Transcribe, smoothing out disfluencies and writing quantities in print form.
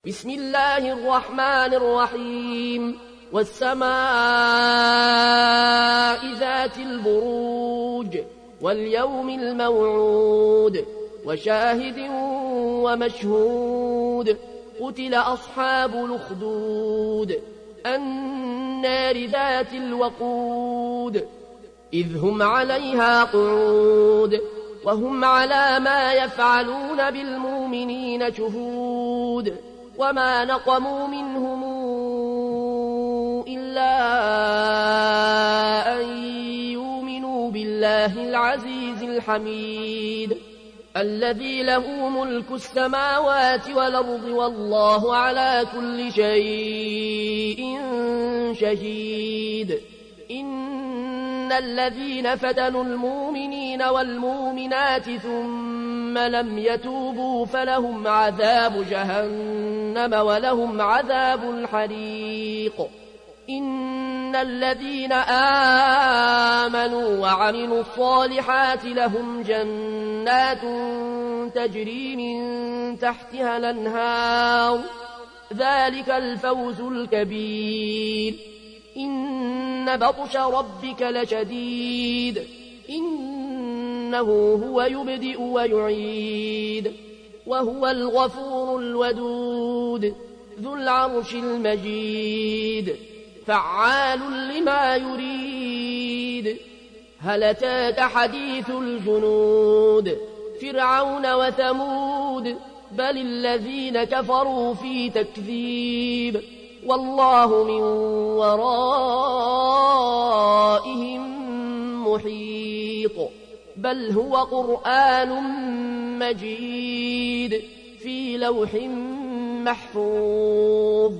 بسم الله الرحمن الرحيم والسماء ذات البروج واليوم الموعود وشاهد ومشهود قتل أصحاب الأخدود النار ذات الوقود إذ هم عليها قعود وهم على ما يفعلون بالمؤمنين شهود وما نقموا منهم إلا أن يؤمنوا بالله العزيز الحميد الذي له ملك السماوات والأرض والله على كل شيء شهيد إن الذين فتنوا المؤمنين والمؤمنات ثم لم يتوبوا فلهم عذاب جهنم ولهم عذاب الحريق إن الذين آمنوا وعملوا الصالحات لهم جنات تجري من تحتها الأنهار ذلك الفوز الكبير إن بطش ربك لشديد إنه هو يبدئ ويعيد وهو الغفور الودود ذو العرش المجيد فعال لما يريد هل أتاك حديث الجنود فرعون وثمود بل الذين كفروا في تكذيب والله من ورائهم محيط بل هو قرآن مجيد في لوح محفوظ